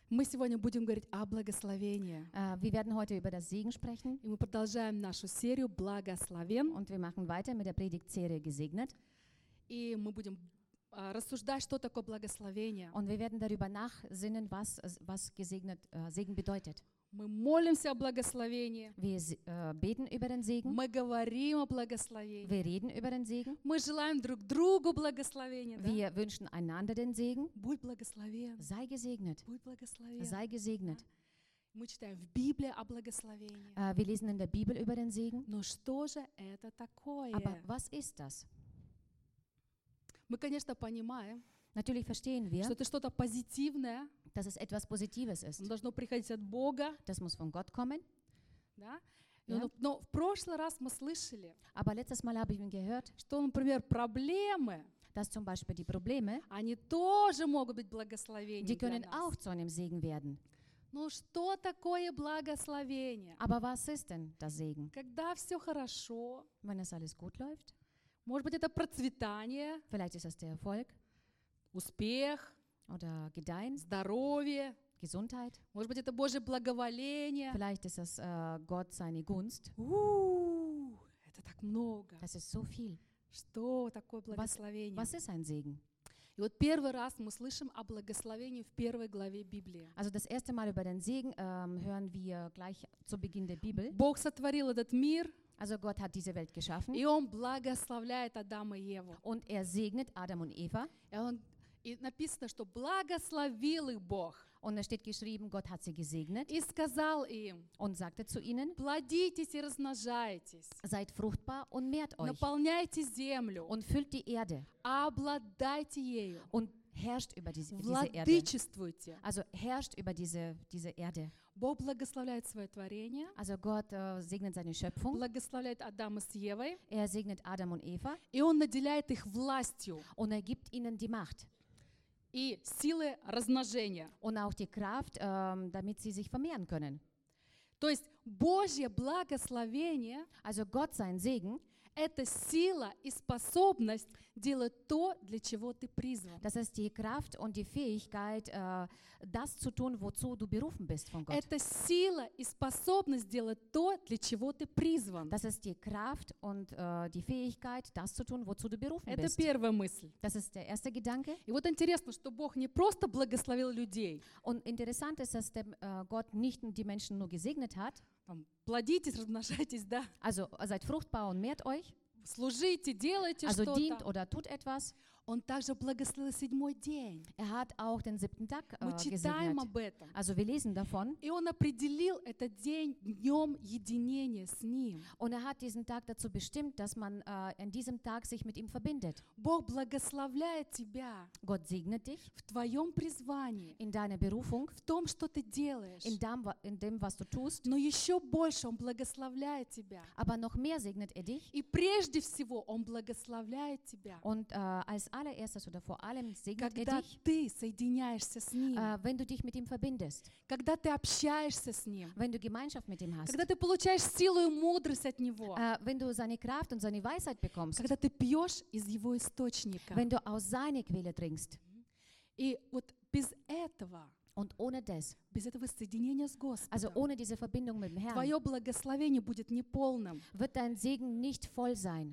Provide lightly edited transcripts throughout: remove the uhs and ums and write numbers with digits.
Мы сегодня будем говорить о благословении. Wir werden heute über das Segen sprechen И мы продолжаем нашу серию «Благословен». und wir machen weiter mit der Predigtserie Gesegnet. И мы будем рассуждать, что такое благословение. Und wir werden darüber nachsinnen, was Segen bedeutet. Мы молимся о благословении. Wir beten über den Segen. Мы говорим о благословении. Wir reden über den Segen. Мы желаем друг другу благословения. Да? Wir wünschen einander den Segen. Будь благословен. Sei gesegnet. Будь благословен. Sei gesegnet. Мы читаем в Библии о благословении. Wir lesen in der Bibel über den Segen. Но что же это такое? Aber was ist das? Мы, конечно, понимаем, Natürlich verstehen что wir, это что-то позитивное. dass es etwas Positives Оно ist. должно приходить от Бога. Das muss von Gott kommen. Да? Ja. Но в прошлый раз мы слышали, Aber letztes Mal habe ich gehört, что, например, проблемы, dass zum Beispiel die Probleme, они тоже могут быть благословением die для können нас. auch zu einem Segen werden. Ну что такое благословение? Aber was ist denn das Segen? Когда все хорошо, Wenn es alles gut läuft? может быть, это процветание, Vielleicht ist das der Erfolg успех, oder Gedeihen, здоровье, Gesundheit. может быть, это Божье благоволение. Vielleicht ist das Gott seine Gunst. Это так много. Das ist so viel. Что такое благословение? Was ist ein Segen? И вот первый раз мы слышим о благословении в первой главе Библии. Also das erste Mal über den Segen hören wir gleich zu Beginn der Bibel. Бог сотворил этот мир, Also Gott hat diese Welt geschaffen и Он благословляет Адама и Еву. und er segnet Adam und Eva. И написано, что благословил их Бог Und es steht geschrieben, Gott hat sie gesegnet и сказал им: und sagte zu ihnen, плодитесь и размножайтесь, seid fruchtbar und mehrt euch наполняйте землю, und füllt die Erde обладайте ею, und herrscht über diese Erde. владычествуйте. Also herrscht über diese Erde. Бог благословляет свое творение, Also Gott segnet seine Schöpfung. благословляет Адама с Евой, Er segnet Adam und Eva и Он наделяет их властью und er gibt ihnen die Macht и силы размножения. und auch die Kraft, damit sie sich vermehren können. То есть Божье благословение Also Gott sein Segen, — это сила и способность делать то, для чего ты призван. das ist die Kraft und die Fähigkeit, das zu tun, wozu du berufen bist von Gott. Это сила и способность делать то, для чего ты призван. Das ist die Kraft und die Fähigkeit, das zu tun, wozu du berufen Это bist. первая мысль. Das ist der erste Gedanke. И вот интересно, что Бог не просто благословил людей, Und interessant ist, dass Gott nicht die Menschen nur gesegnet hat. там, плодитесь, размножайтесь, да, Also seid fruchtbar und mehrt euch. служите, делайте Also dient что-то. oder tut etwas. Он также благословил седьмой день. Er hat auch den 7. Tag Мы читаем gesegnet. об этом. Also wir lesen davon. И Он определил этот день днем единения с Ним. Und er hat diesen Tag dazu bestimmt, dass man an diesem Tag sich mit ihm verbindet. Бог благословляет тебя Gott segnet dich в твоем призвании, in deiner Berufung, в том, что ты делаешь. in dem, was du tust. Но еще больше Он благословляет тебя. Aber noch mehr segnet er dich. И прежде всего Он благословляет тебя, Und als allererstes oder vor allem segnet er когда dich, ты соединяешься с Ним, wenn du dich mit ihm verbindest, когда ты общаешься с Ним, wenn du Gemeinschaft mit ihm hast, когда ты получаешь силу и мудрость от Него, wenn du seine Kraft und seine Weisheit bekommst, когда ты пьешь из Его источника. wenn du aus seiner Quelle trinkst. И вот без этого, Und ohne das, без этого соединения с also Господом, ohne diese Verbindung mit dem Herrn, твое благословение будет неполным. wird dein Segen nicht voll sein.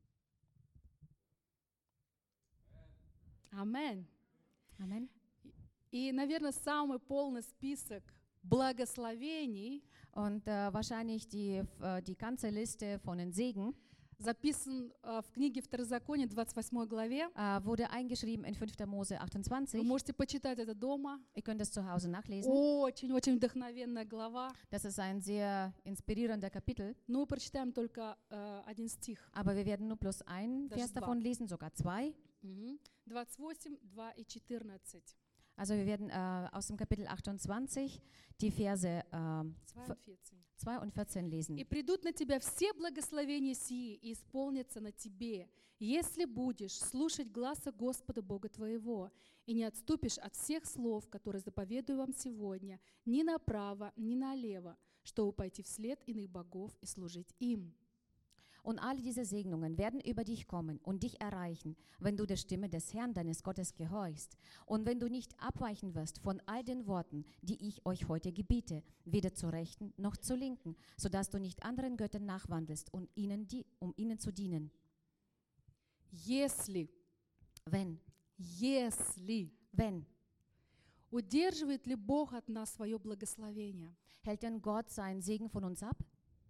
Амен. Amen. И, наверное, самый полный список благословений Und wahrscheinlich die ganze Liste von den Segen записан в книге Второзакония, 28 главе. wurde eingeschrieben in 5. Mose Вы 28. можете почитать это дома. Ihr könnt es zu Hause nachlesen. Очень-очень вдохновенная глава. Das ist ein sehr inspirierender Kapitel. Но мы прочитаем только один стих. Aber wir werden nur bloß einen Das Vers ist wahr. davon lesen, sogar zwei. 28, 2 и 14. Also wir werden aus dem Kapitel 28 die Verse 2 und 14 lesen. «И придут на тебя все благословения сии, и исполнятся на тебе, если будешь слушать гласа Господа Бога твоего, и не отступишь от всех слов, которые заповедую вам сегодня, ни направо, ни налево, чтобы пойти вслед иных богов и служить им». Und alle diese Segnungen werden über dich kommen und dich erreichen, wenn du der Stimme des Herrn, deines Gottes, gehorchst. Und wenn du nicht abweichen wirst von all den Worten, die ich euch heute gebiete, weder zur Rechten noch zur Linken, sodass du nicht anderen Göttern nachwandelst, um ihnen zu dienen. Если, Wenn, удерживает ли Бог от нас свое благословение? hält denn Gott seinen Segen von uns ab?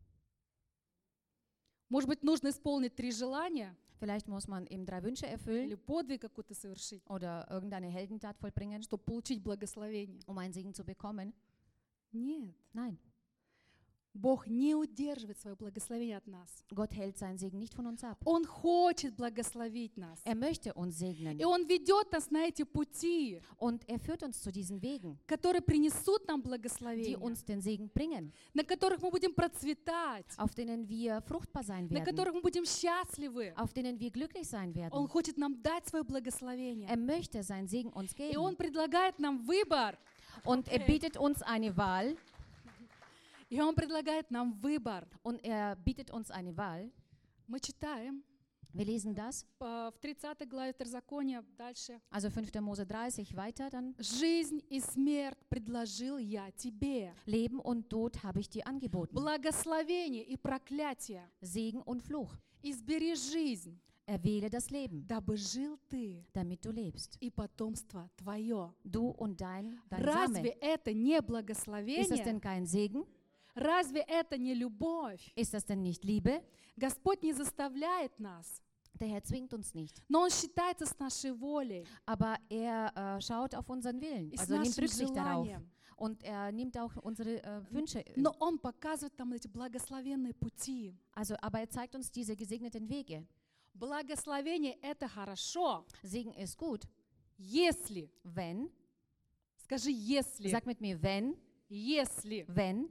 Может быть, нужно исполнить 3 желания Vielleicht muss man ihm 3 Wünsche или erfüllen подвиг какой-то совершить, oder irgendeine Heldentat vollbringen, чтобы получить благословение. um einen Segen zu bekommen. Нет. Nein, Бог не удерживает свое благословение от нас. Gott hält seinen Segen nicht von uns ab. Он хочет благословить нас. Er möchte uns segnen И Он ведет нас на эти пути, und er führt uns zu diesen Wegen, которые принесут нам die благословение, uns den Segen bringen, на которых мы будем процветать, auf denen wir fruchtbar sein на werden, которых мы будем счастливы. auf denen wir glücklich sein Он werden. хочет нам дать свое благословение. Er möchte seinen Segen uns И Он geben предлагает нам выбор. und er bietet uns eine Wahl И Он предлагает нам выбор. und er bietet uns eine Wahl. Мы читаем Wir lesen das, в 30 главе Второзакония дальше. also 5. Mose 30 weiter dann. «Жизнь и смерть предложил я тебе, Leben und Tod habe ich dir angeboten, благословение и проклятие. Segen und Fluch. Избери жизнь, Erwähle das Leben, дабы жил ты damit du lebst. и потомство твое». Du und dein Разве Same. это не Ist das благословение? denn kein Segen? Разве это не любовь? Ist das denn nicht Liebe? Господь не заставляет нас, Der Herr zwingt uns nicht. но Он считается с нашей волей Aber er schaut auf unseren Willen, и с also nimmt нашим Rücksicht darauf. желанием. Und er nimmt auch unsere Wünsche. Но Он показывает нам эти благословенные пути. Also, aber er zeigt uns diese gesegneten Wege. Благословение — это хорошо, Segen ist gut, если, wenn, скажи если, sag mit mir, wenn, если,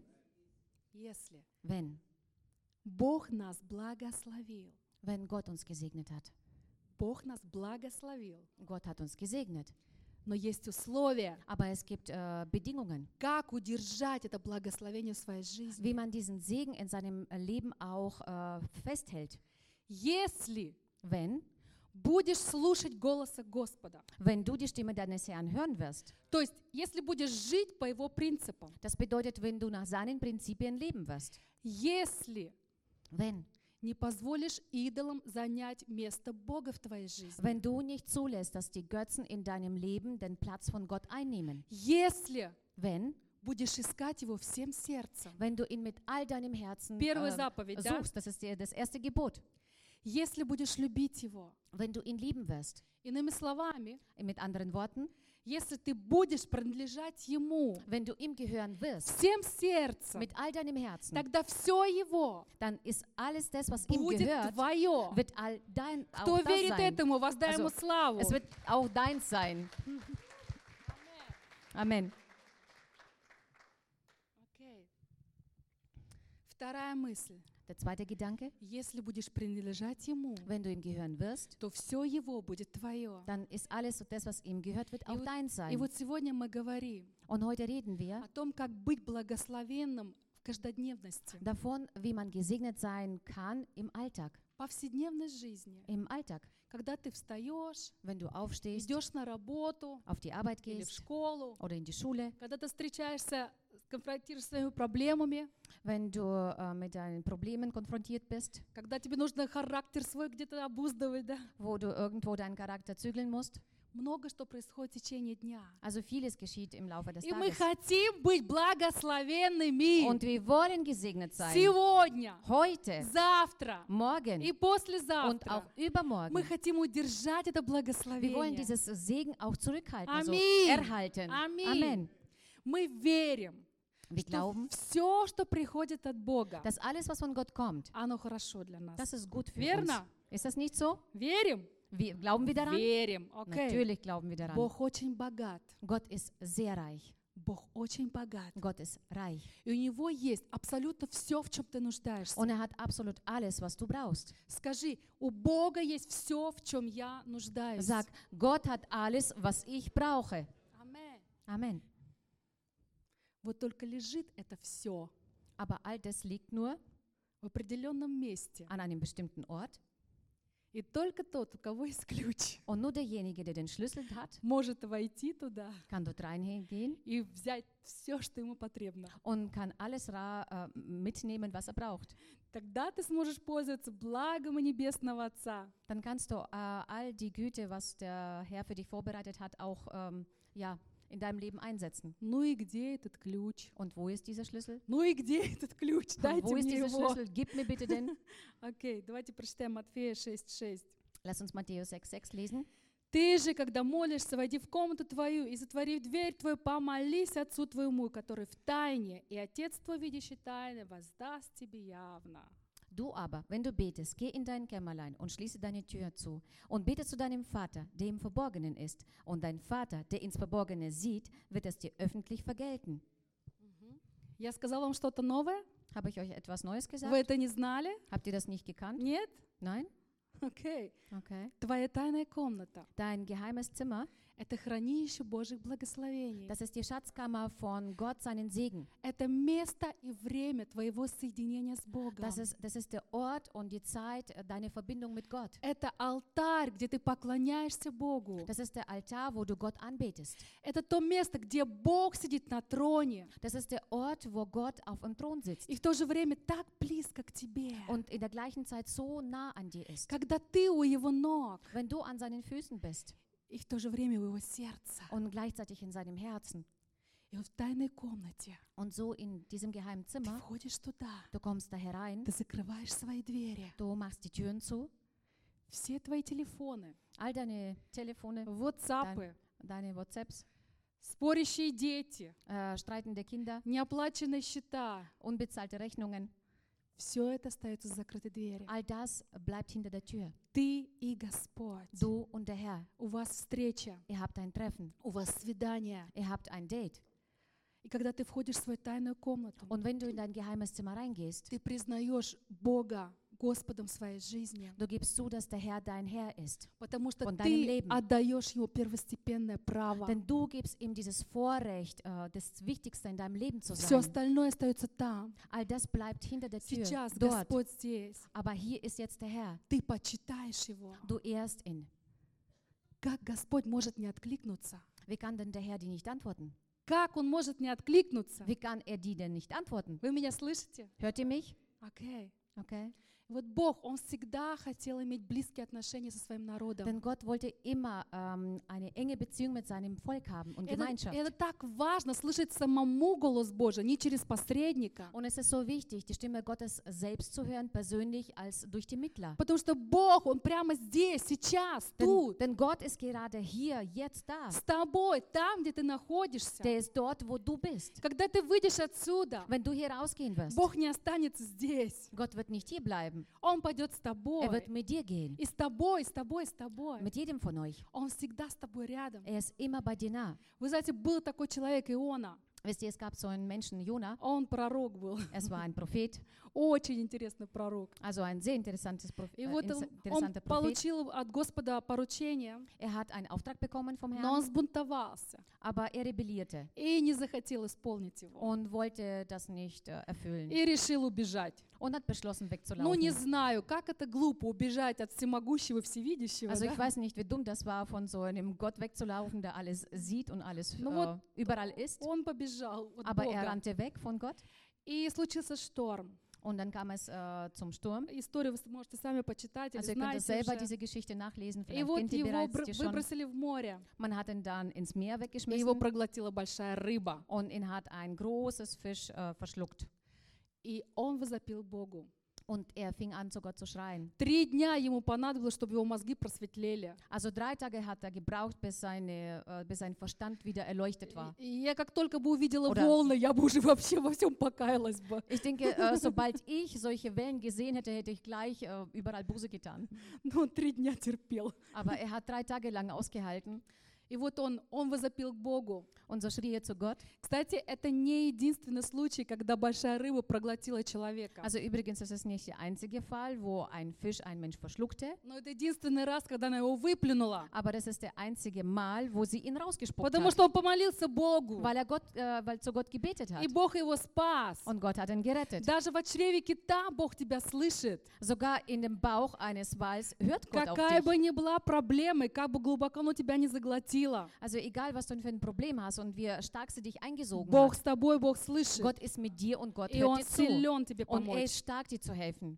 wenn, если wenn, Бог нас благословил. wenn Gott uns gesegnet hat. Бог нас благословил. Gott hat uns gesegnet. Но есть условия, Aber es gibt Bedingungen, как удержать это благословение в своей жизни. wie man diesen Segen in seinem Leben auch festhält. Если Wenn будешь слушать голоса Господа, du die Stimme deines Herrn hören wirst. то есть если будешь жить по Его принципам, Das bedeutet, wenn du nach seinen Prinzipien leben wirst. если Wenn не позволишь идолам занять место Бога в твоей жизни, Wenn du nicht zulässt, dass die Götzen in deinem Leben den Platz von Gott einnehmen. если Wenn будешь искать Его всем сердцем, du ihn mit all deinem Herzen Первая заповедь, да? suchst, das ist das erste Gebot. если будешь любить Его, Wenn du ihn lieben wirst. иными словами, Mit anderen Worten, если ты будешь принадлежать Ему wenn du ihm gehören wirst, всем сердцем, mit all deinem Herzen, тогда все Его dann ist alles das, was ihm будет gehört, твое. wird all dein auch Кто das верит sein. этому, воздай Also, Ему славу. Es wird auch deins sein. Amen. Окей. Вторая мысль. Der zweite Gedanke, Если будешь принадлежать Ему, wenn du ihm gehören wirst, то все Его будет твое. dann ist alles das, was ihm gehört, wird auch вот- dein И sein. вот сегодня мы говорим Und heute reden wir о том, как быть благословенным в каждодневности, davon, wie man gesegnet sein kann im Alltag. повседневной жизни. Im Alltag, Когда ты встаешь, wenn du aufstehst, идешь на работу auf die Arbeit или в gehst школу, oder in die Schule, когда ты встречаешься, конфронтируешься с своими проблемами, wenn du mit deinen Problemen konfrontiert bist, когда тебе нужно характер свой где-то обуздывать, да? wo du irgendwo deinen Charakter zügeln musst. Много что происходит в течение дня. Also vieles geschieht im Laufe des И мы Tages. хотим быть благословенными Und wir wollen gesegnet sein. сегодня, Heute, завтра morgen и und послезавтра. auch übermorgen. Мы хотим удержать это Wir wollen благословение. dieses Segen auch zurückhalten, also Amen. erhalten. Amen. Amen. Мы верим, Wir что glauben, все, что приходит от Бога, dass alles, was von Gott kommt, оно хорошо для нас. das ist gut für Верно? uns. Ist das nicht so? Верим? Glauben wir daran? Верим. Окей. Natürlich glauben wir daran. Бог очень богат. Gott ist sehr reich. Бог очень богат. Gott ist reich. И у Него есть абсолютно все, в чем ты нуждаешься. Und er hat absolut alles, was du brauchst. Скажи, у Бога есть все, в чем я нуждаюсь. Sag, Gott hat alles, was ich brauche. Амен. Amen. Вот только лежит это все Aber all das liegt nur в определенном месте. an einem bestimmten Ort. И только тот, у кого есть ключ, Und nur derjenige, der den Schlüssel hat, может войти туда kann dort reingehen и взять все, что ему потребно. und kann alles mitnehmen, was er braucht. Тогда ты сможешь пользоваться благом Небесного Отца. Dann kannst du all die Güte, was der Herr für dich vorbereitet hat, auch in deinem Leben einsetzen. Ну и где этот ключ? Und wo ist dieser Schlüssel? Ну и где этот ключ? Дайте Wo ist мне dieser его. Schlüssel? Gib mir bitte den. Окей, давайте прочитаем Матфея 6:6. Lass uns Matthäus 6,6 lesen. Ты же, когда молишься, войди в комнату твою и, затворив дверь твою, помолись Отцу твоему, который в тайне, и Отец твой, видящий тайны, воздаст тебе явно. Du aber, wenn du betest, geh in dein Kämmerlein und schließe deine Tür zu und bete zu deinem Vater, der im Verborgenen ist. Und dein Vater, der ins Verborgene sieht, wird es dir öffentlich vergelten. Я сказала вам что-то новое? Habe ich euch etwas Neues Вы gesagt? это не знали? Habt ihr das nicht gekannt? Нет? Nein? Окей. Okay. Твоя тайная комната Dein geheimes Zimmer, — это хранилище Божьих благословений. das ist die Schatzkammer von Gott, seinen Segen. Это место и время твоего соединения с Богом. Das ist der Ort und die Zeit, deine Verbindung mit Gott. Это алтарь, где ты поклоняешься Богу. Das ist der Altar, wo du Gott anbetest. Это то место, где Бог сидит на троне Das ist der Ort, wo Gott auf dem Thron sitzt и в то же время так близко к тебе. und in der gleichen Zeit so nah an dir ist. Когда ты у Его ног Wenn du an seinen Füßen bist и в то же время у Его сердца. und gleichzeitig in seinem Herzen И вот в тайной комнате und so in diesem geheimen ты Zimmer, входишь туда, du kommst da herein, ты закрываешь свои двери, du machst die Türen zu, все твои телефоны, all deine Telefone, WhatsApp, deine WhatsApps, спорящие дети, streitende Kinder, неоплаченные счета, unbezahlte Rechnungen, все это остается за закрытой дверью. all das bleibt hinter der Tür. Ты и Господь. Du und der Herr, У вас встреча, ihr habt ein Treffen, у вас свидание. ihr habt ein Date. И когда ты входишь в свою тайную комнату, Und wenn du in dein geheimes Zimmer reingehst, ты признаешь Бога Господом своей жизни, du gibst zu, dass der Herr dein Herr ist. потому что von deinem ты Leben. отдаешь Ему первостепенное право. Denn du gibst ihm dieses Vorrecht, das Wichtigste in deinem Leben zu Все sein. остальное остается там. All das bleibt hinter der Tür, Сейчас dort. Господь здесь. Aber hier ist jetzt der Herr. Ты почитаешь Его. Du ehrst ihn. Как Господь может не откликнуться? Wie kann denn der Herr dir nicht antworten? Как Он может не откликнуться? Wie kann er dir denn nicht antworten? Вы меня слышите? Hört ihr mich? Окей. Okay. Вот Бог, Он всегда хотел иметь близкие отношения со своим народом. Denn Gott wollte immer eine enge Beziehung mit seinem Volk haben und Gemeinschaft. Это так важно слышать самому голос Божий, не через посредника. Und es ist so wichtig, die Stimme Gottes selbst zu hören, persönlich, als durch die Mittler. Потому что Бог, Он прямо здесь, сейчас, тут, Denn Gott ist gerade hier, jetzt da. с тобой, там, где ты находишься. Der ist dort, wo du bist. Когда ты выйдешь отсюда, Wenn du hier rausgehen wirst, Бог не останется здесь. Gott wird nicht hier bleiben. Он пойдет с тобой. Er wird mit dir gehen. И с тобой, с тобой, с тобой. Mit jedem von euch. Он всегда с тобой рядом. Er ist immer bei dir nah. Вы знаете, был такой человек Иона. Wisst ihr, es gab so einen Menschen, Jona. Он пророк был. Es war ein Prophet. Очень интересный пророк. Also ein sehr interessanter И вот он Prophet. получил от Господа поручение, Er hat einen Auftrag bekommen vom но он Herrn, сбунтовался aber er rebellierte и не захотел исполнить его. und wollte das nicht erfüllen И решил убежать. und hat beschlossen Ну, не wegzulaufen. знаю, как это глупо убежать от всемогущего, всевидящего. Also Да? ich weiß nicht, wie dumm das war, von so einem Gott wegzulaufen, der alles sieht und alles Ну вот überall ist. он побежал от Aber er Бога. rannte weg von Gott И случился шторм. und dann kam es zum Sturm. Историю вы можете сами почитать или Also ihr könnt es знаете selber уже. diese Geschichte nachlesen, И vielleicht вот kennt ihr его bereits die schon. выбросили в море, Man hat ihn dann ins Meer и его weggeschmissen проглотила большая рыба. und ihn hat ein großes Fisch verschluckt. И он возопил Богу. Und er fing an, zu Gott zu schreien. 3 дня ему понадобилось, чтобы его мозги просветлели. Also 3 Tage hat er gebraucht, bis sein Verstand wieder erleuchtet war. И я как только бы увидела Oder- волны, я бы уже вообще во всем покаялась бы. Ich denke, sobald ich solche Wellen gesehen hätte, hätte ich gleich überall Buße getan. Но он 3 дня терпел. Aber er hat 3 Tage lang ausgehalten. И вот он возопил к Богу. Und so schrie er zu Gott. Кстати, это не единственный случай, когда большая рыба проглотила человека. Also übrigens ist es nicht der einzige Fall, wo ein Fisch einen Mensch verschluckte, Но это единственный раз, когда она его выплюнула. aber das ist der einzige Mal, wo sie ihn rausgespuckt Потому hat, что он помолился Богу. weil er zu Gott gebetet hat. И Бог его спас. Und Gott hat ihn gerettet. Даже в чреве кита Бог тебя слышит. Sogar in dem Bauch eines Wals hört Gott auf Какая бы dich. ни была проблема, и как бы глубоко оно тебя не заглотило. Also egal, was du für ein Problem hast und wie stark sie dich eingesogen Бог hat, с тобой, Бог слышит. Gott ist mit dir und Gott И hört Он dir zu. силен тебе Und er помочь. ist stark, dir zu helfen.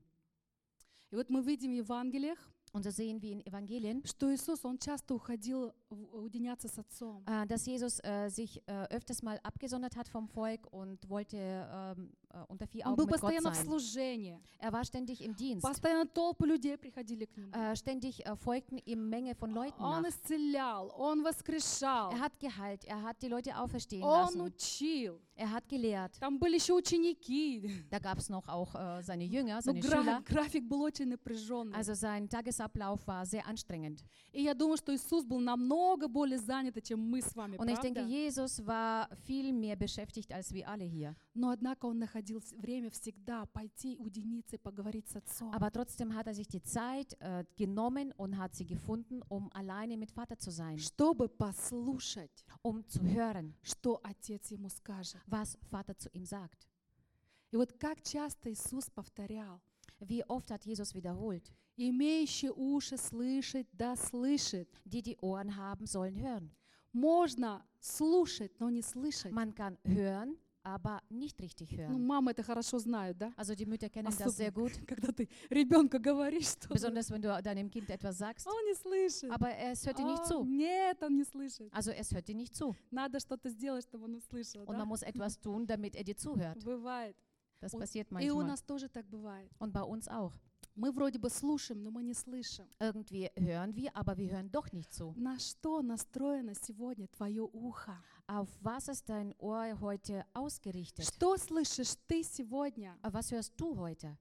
И вот мы видим в Евангелиях, Und so sehen wir in Evangelien, что Иисус, Он часто уходил уединяться с Отцом. dass Jesus sich öfters mal abgesondert hat vom Volk und wollte unter vier Он Augen был mit Gott постоянно в sein. служении. Er war ständig im Dienst. Постоянно толпы людей приходили к Нему. Ständig folgten ihm Menge von Leuten Он nach. исцелял, Он воскрешал, Er hat geheilt, er hat die Leute auferstehen Он lassen, учил. er hat gelehrt. Там были еще ученики. Da gab es noch auch seine Jünger, Но seine Schüler. график был очень напряженный. Also sein Tagesablauf war sehr anstrengend. И я думаю, что Иисус был намного более занят, чем мы с вами, Und ich denke, правда? Jesus war viel mehr beschäftigt als wir alle hier. Но однако Он находил время всегда пойти, уединиться и поговорить с Отцом. Aber trotzdem hat er sich die Zeit genommen und hat sie gefunden, um alleine mit Vater zu sein, Чтобы послушать, um zu hören, что Отец ему скажет. was Vater zu ihm sagt. И вот как часто Иисус повторял: Wie oft hat Jesus wiederholt, «Имеющий уши слышать, да слышит». die Ohren haben, sollen hören. Можно слушать, но не слышать. Man kann hören, aber nicht richtig Ну, hören. мамы это хорошо знают, да? Also die Mütter kennen das sehr gut, Когда ты ребенку говоришь что-то, besonders wenn du deinem Kind etwas sagst, он не слышит. aber es hört dir nicht zu. Нет, он не слышит. Also es hört dir nicht zu. Надо что-то сделать, чтобы он услышал. Und Да? man muss etwas tun, damit er dir zuhört. Бывает. Das Und- passiert И у manchmal. нас тоже так бывает. Und bei uns auch. Мы вроде бы слушаем, но мы не слышим. Irgendwie hören wir, aber wir hören doch nicht zu. На что настроено сегодня твое ухо? Auf was ist dein Ohr heute ausgerichtet? Что слышишь ты сегодня? Was hörst du heute?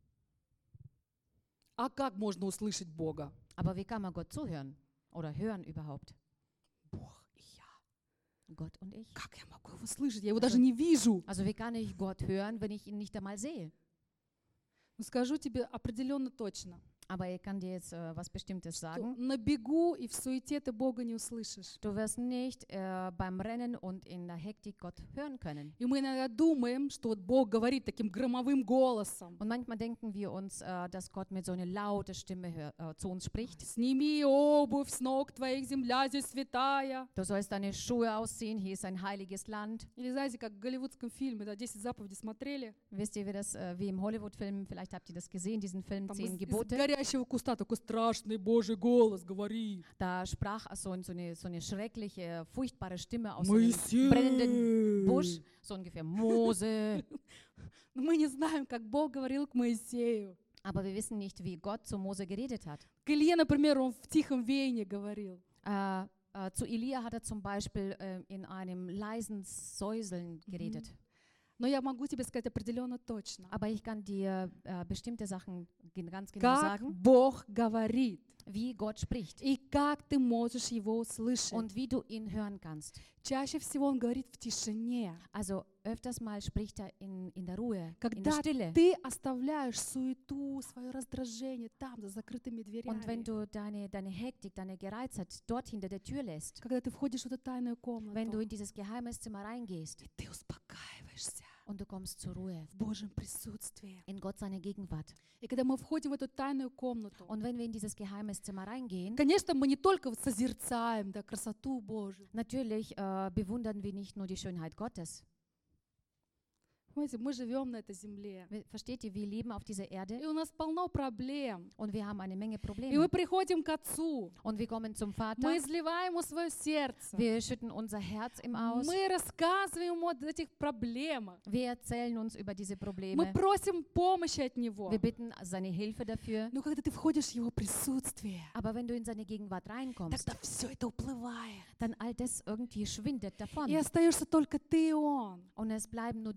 А как можно услышать Бога? Aber wie kann man Gott zuhören? Oder hören überhaupt? Бог и я. Gott und ich. Как я могу его слышать? Я его даже не вижу. Also wie kann ich Gott hören, wenn ich ihn nicht einmal sehe? Но скажу тебе определенно точно, Aber ich kann dir jetzt was Bestimmtes что sagen. на бегу и в суете ты Бога не услышишь. Du wirst nicht beim Rennen und in der Hektik Gott hören können. И мы иногда думаем, что вот Бог говорит таким громовым голосом. Und manchmal denken wir uns, dass Gott mit so einer lauten Stimme zu uns spricht. Сними обувь с ног твоих, земля здесь святая. Du sollst deine Schuhe ausziehen, hier ist ein heiliges Land. Или знаете, как в голливудском фильме, да, 10 заповедей смотрели? Wisst ihr, wie im Hollywood-Film, vielleicht habt ihr das gesehen, diesen Film Там 10 из Gebote. горящего куста такой страшный Божий голос говорит. Da sprach so eine schreckliche, furchtbare Stimme aus so einem Моисей! brennenden Busch, so ungefähr Mose. Но мы не знаем, как Бог говорил к Моисею. Aber wir wissen nicht, wie Gott zu Mose geredet hat. К Илье, например, он в тихом веянии говорил. Zu Elia hat er zum Beispiel in einem leisen Säuseln geredet. Но я могу тебе сказать определенно точно. Aber ich kann dir bestimmte Sachen ganz genau Как sagen, Бог говорит. wie Gott spricht И как ты можешь его услышать. und wie du ihn hören kannst. Чаще всего он говорит в тишине. Also öfters mal spricht er in der Ruhe, in der Когда Stille. ты оставляешь суету, свое раздражение там, за закрытыми Und wenn дверями. du deine Hektik, deine Gereiztheit dort hinter der Tür lässt, Когда ты входишь в эту тайную wenn du комнату. in dieses Geheimniszimmer reingehst И ты успокаиваешься und du kommst zur Ruhe в Божьем присутствии. in Gott seine Gegenwart. И когда мы входим в эту тайную комнату, Und wenn wir in dieses Geheimniszimmer reingehen, конечно, мы не только вот созерцаем, да, красоту Божию. natürlich bewundern wir nicht nur die Schönheit Gottes. Понимаете, мы живем на этой земле. Versteht ihr, wir leben auf dieser Erde И у нас полно проблем. und wir haben eine Menge И мы Probleme. приходим к Отцу. Und wir kommen zum Vater, Мы изливаем ему свое сердце. wir schütten unser Herz ihm aus, Мы рассказываем ему о этих проблемах. wir erzählen uns über diese Мы Probleme, просим помощи от Него. wir bitten seine Hilfe dafür. Но когда ты входишь в Его присутствие, Aber wenn du in seine Gegenwart reinkommst, тогда все это уплывает. dann all das irgendwie schwindet davon. И остаешься только ты и Он. Und es bleiben nur du und er.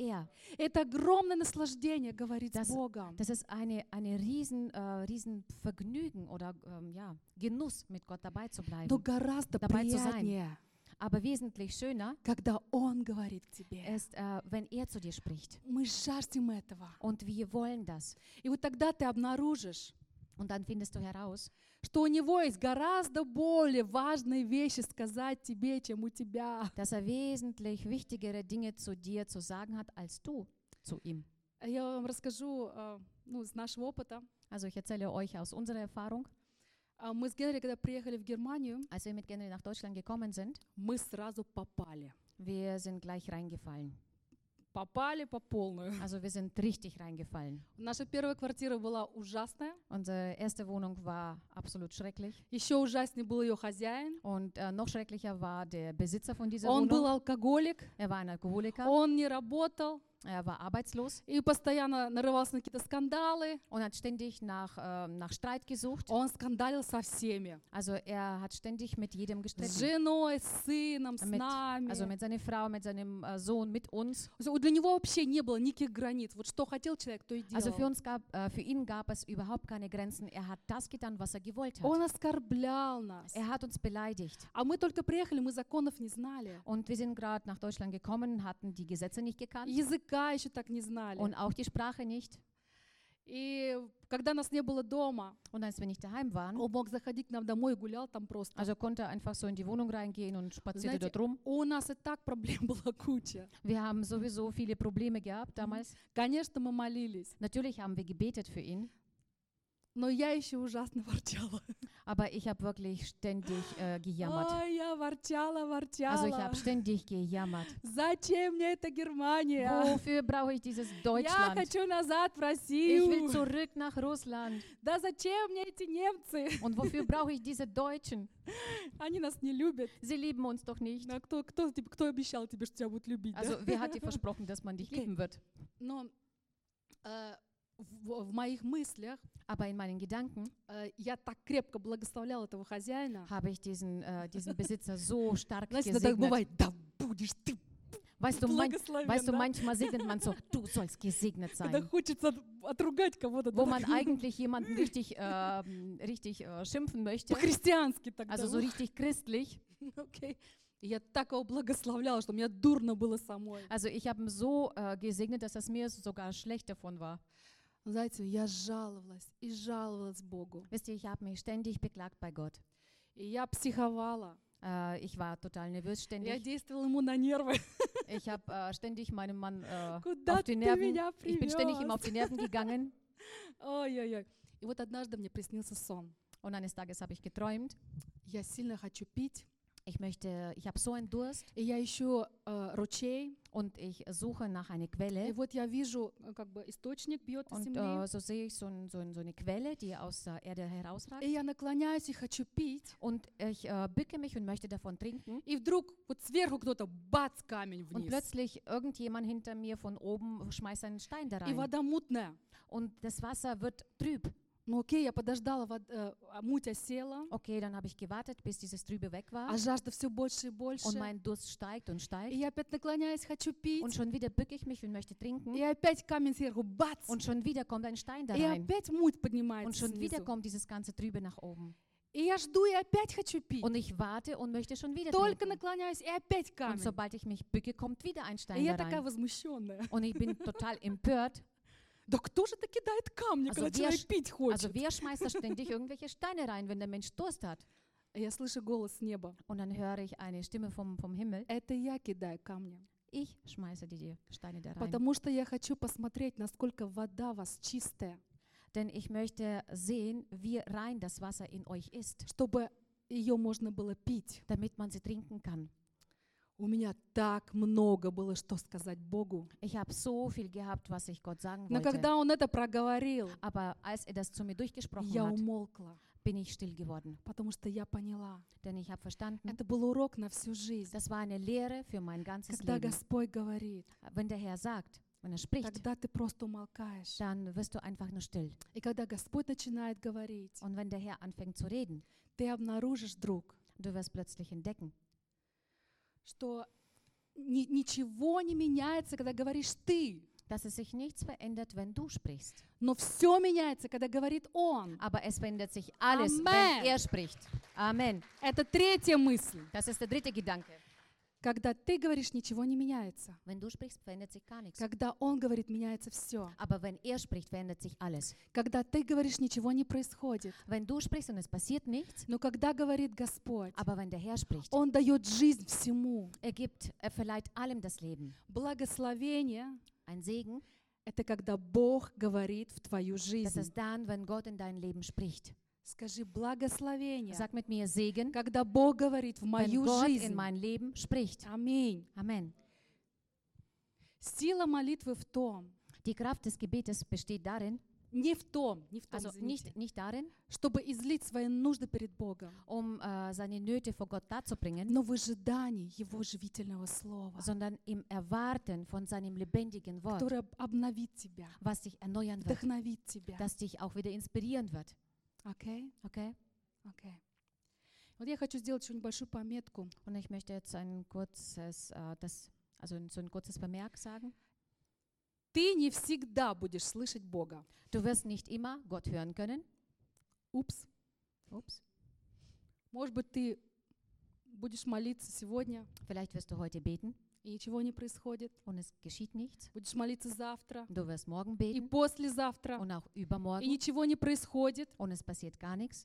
er. Это огромное наслаждение говорить с Das, Богом. das ist eine riesen Vergnügen oder Genuss, mit Gott dabei zu Но bleiben. гораздо Dabei zu sein. приятнее, Aber wesentlich schöner когда Он говорит к тебе. ist, wenn er zu dir spricht. Мы жаждем этого. Und wir wollen das. И вот тогда ты обнаружишь, Und dann findest du heraus, что у Него есть гораздо более важные вещи сказать тебе, чем у тебя. dass er wesentlich wichtigere Dinge zu dir zu sagen hat, als du zu ihm. Я вам расскажу из нашего опыта. Also ich erzähle euch aus unserer Erfahrung. Мы с Генри, когда приехали в Германию, Als wir mit Henry nach Deutschland gekommen sind, мы сразу попали. wir sind gleich reingefallen. Попали по полную. Also wir sind richtig reingefallen. Наша первая квартира была ужасная. Unsere erste Wohnung war absolut schrecklich. Еще ужаснее был ее хозяин. Und noch schrecklicher war der Besitzer von dieser Он был Wohnung. алкоголик. Er war ein Alkoholiker. Он не работал. Er war arbeitslos И постоянно нарывался на какие-то скандалы. und hat ständig nach Streit gesucht. Он скандалил со всеми. Also er hat ständig mit jedem С gestritten. женой, с сыном, с Mit, нами. also mit seiner Frau, mit seinem Sohn, mit uns. Для него вообще не было никаких границ. Вот что хотел человек, то и Also делал. für ihn gab es überhaupt keine Grenzen. Er hat das getan, was er gewollt Он hat. оскорблял нас. Er hat uns beleidigt. А мы только приехали, мы законов не знали. Und wir sind gerade nach Deutschland gekommen, hatten die Gesetze nicht gekannt Языка еще так не знали. und auch die Sprache nicht. И когда нас не было дома, Und als wir nicht daheim waren, он мог заходить к нам домой и гулял там просто. also konnte er einfach so in die Wohnung reingehen und spazierte Знаете, dort rum. у нас и так проблем была куча. Wir haben sowieso viele Probleme gehabt damals. Конечно, мы молились, Natürlich haben wir gebetet für ihn, но я еще ужасно ворчала. aber ich habe wirklich ständig gejammert. Ой, я ворчала, Also ich habe ständig gejammert. Зачем мне эта Германия? Wofür brauche ich dieses Я Deutschland? хочу назад в Ich will Россию. zurück nach Russland. Да зачем мне эти немцы? Und wofür brauche ich diese Deutschen? Они нас не любят. Sie lieben uns doch nicht. А кто обещал тебе, что тебя будут любить? Да? Also wer hat dir versprochen, dass man dich Okay. lieben wird? Но в моих мыслях Aber in meinen Gedanken я так крепко благословляла этого хозяина. habe ich diesen Besitzer so stark Знаете, иногда gesegnet. бывает, да будешь ты Weißt du, благословен, manchmal segnet man so, du sollst gesegnet когда sein. хочется отругать кого-то. Wo man eigentlich jemanden richtig schimpfen möchte. По-христиански тогда. Also so richtig christlich. Окей. И я так его благословляла, что мне дурно было самой. Also ich habe ihn so gesegnet, dass es mir sogar schlecht davon war. Знаете, я жаловалась и жаловалась Богу. Wisst ihr, ich habe mich ständig beklagt bei Gott. И я психовала. Ich war total nervös Я ständig. действовала ему на нервы. Ich habe ständig meinem Mann Куда auf die ты Nerven, меня ich bin ständig ihm auf привез? die Nerven gegangen. Ой-ой-ой. И вот однажды мне приснился сон. Und eines Tages habe ich geträumt. Я сильно хочу пить. Ich habe so einen Durst И я ищу ручей. und ich suche nach einer И Quelle. вот я вижу, как бы источник бьет из Und земли. so sehe ich so eine Quelle, die aus der Erde herausragt. И я наклоняюсь и хочу пить. Und ich bücke mich und möchte davon trinken. И вдруг вот сверху кто-то бац камень Und вниз. plötzlich irgendjemand hinter mir von oben schmeißt einen Stein da И rein. вода мутная. Und das Wasser wird trüb. Ну окей, я подождала, муть осела, Okay, dann habe ich gewartet, bis dieses Trübe weg war. а жажда все больше и больше. Und mein Durst steigt und И steigt. я опять наклоняюсь, хочу пить. Und schon wieder bücke ich mich und möchte trinken. И опять камень сверху, бац! Und schon wieder kommt ein Stein da И rein. опять муть Und поднимается schon wieder снизу. kommt dieses ganze Trübe nach oben. И я жду, и опять хочу пить. Und ich warte und möchte schon wieder Только trinken. наклоняюсь, и опять Und камень. sobald ich mich bücke, kommt wieder ein И Stein я da такая rein. возмущенная. Und ich bin total empört. Да кто же таки кидает камни, Also когда человек пить хочет? Also wer schmeißt da ständig irgendwelche Steine rein, wenn der Mensch Durst hat? И я слышу голос с неба. Und dann höre ich eine Stimme vom Himmel. Это я кидаю камни. Ich schmeiße die Steine da rein. Потому что я хочу посмотреть, насколько вода у вас чистая. Denn ich möchte sehen, wie rein das Wasser in euch ist, Чтобы ее можно было пить. damit man sie trinken kann. У меня так много было, что сказать Богу. Ich habe so viel gehabt, was ich Gott sagen Но wollte. когда Он это проговорил, Aber als er das zu mir durchgesprochen я hat, умолкла, bin ich still geworden. потому что я поняла. Denn ich habe verstanden, Это был урок на всю жизнь. das war eine Lehre für mein ganzes Когда Leben. Господь говорит, Wenn der Herr sagt, wenn er spricht, тогда ты просто умолкаешь. dann wirst du einfach nur still. И когда Господь начинает говорить, Und wenn der Herr anfängt zu reden, ты обнаружишь, друг, du wirst plötzlich entdecken, что ничего не меняется, когда говоришь ты. dass es sich nichts verändert, wenn du sprichst. Но все меняется, когда говорит Он. Aber es verändert sich alles, Amen. wenn er spricht. Amen. Это третья мысль. Das ist der dritte Gedanke. Когда ты говоришь, ничего не меняется. Wenn du sprichst, verändert sich gar nichts. Когда Он говорит, меняется все. Aber wenn er spricht, verändert sich alles. Когда ты говоришь, ничего не происходит. Wenn du sprichst und es passiert nichts, Но когда говорит Господь, aber wenn der Herr spricht, Он дает жизнь всему. er verleiht allem das Leben. Благословение Ein Segen, — это когда Бог говорит в твою das жизнь. ist dann, wenn Gott in dein Leben spricht. Скажи благословение, Sag mit mir Segen, когда Бог говорит в wenn мою Gott in жизнь. mein Leben spricht. Аминь. Amen. Сила молитвы в том, Die Kraft des Gebetes besteht darin, не в том, also извините, nicht darin, чтобы излить свои нужды перед Богом, seine Nöte vor Gott darzubringen, но в ожидании Его живительного Слова, sondern im Erwarten von seinem lebendigen Wort, которое обновит тебя, was dich erneuern wird, вдохновит тебя. das dich auch wieder inspirieren wird. Окей? Okay? Окей. Вот я хочу сделать еще небольшую пометку. Und ich möchte jetzt ein kurzes, so ein kurzes Vermerk sagen. Ты не всегда будешь слышать Бога. Du wirst nicht immer Gott hören können. Упс. Ups. Может быть, ты будешь молиться сегодня, Vielleicht wirst du heute beten и ничего не происходит. und es geschieht nichts. Будешь молиться завтра Du wirst morgen и beten послезавтра, und auch и übermorgen ничего не происходит. und es passiert gar nichts.